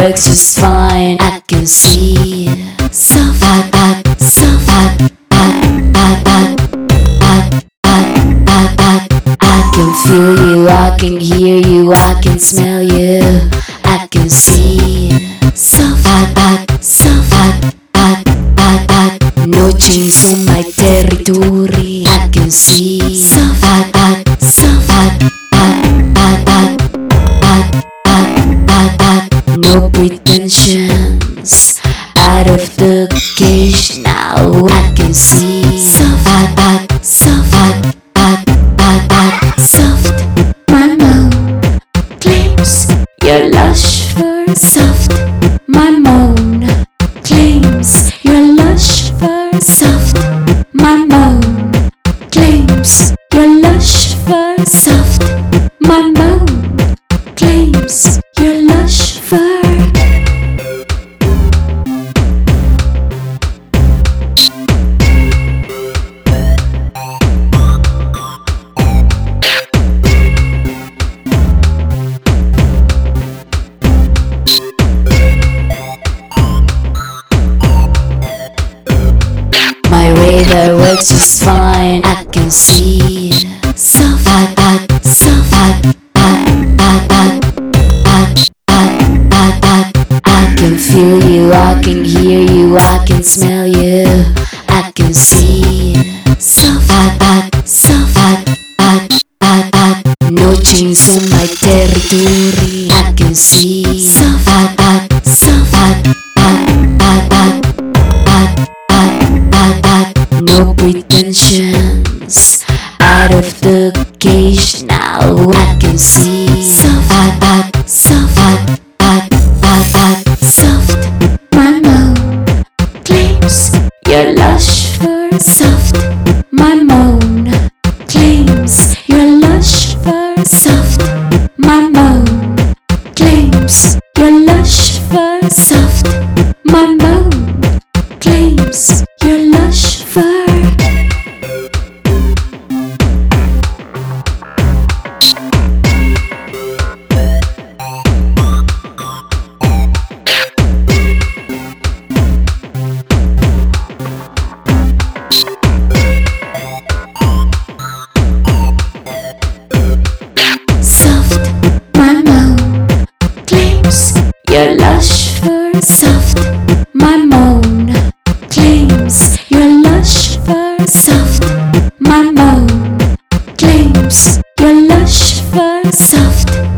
works just fine. I can see soft, I can feel you, I can hear you, I can smell you. I can see soft, no chains on my territory. I can see soft, no pretensions, out of the cage now. I can see soft, my moan claims your lush fur. Soft, my moan claims your lush fur. Soft, my moan claims your lush fur. Soft, my moan claims your lush fur. My radar works just fine. I can see soft, I can feel you, I can hear you, I can smell you. I can see soft, no chains on my territory. I can see soft, no pretensions, out of the cage now. I can see soft, my moan claims your lush fur. Soft, my moan claims your lush fur. Soft, my moan claims your lush fur. Soft, my moan claims your lush fur. Soft, my moan claims your lush fur. Soft, my moan claims your lush fur. Soft, my moan claims your lush fur. Soft,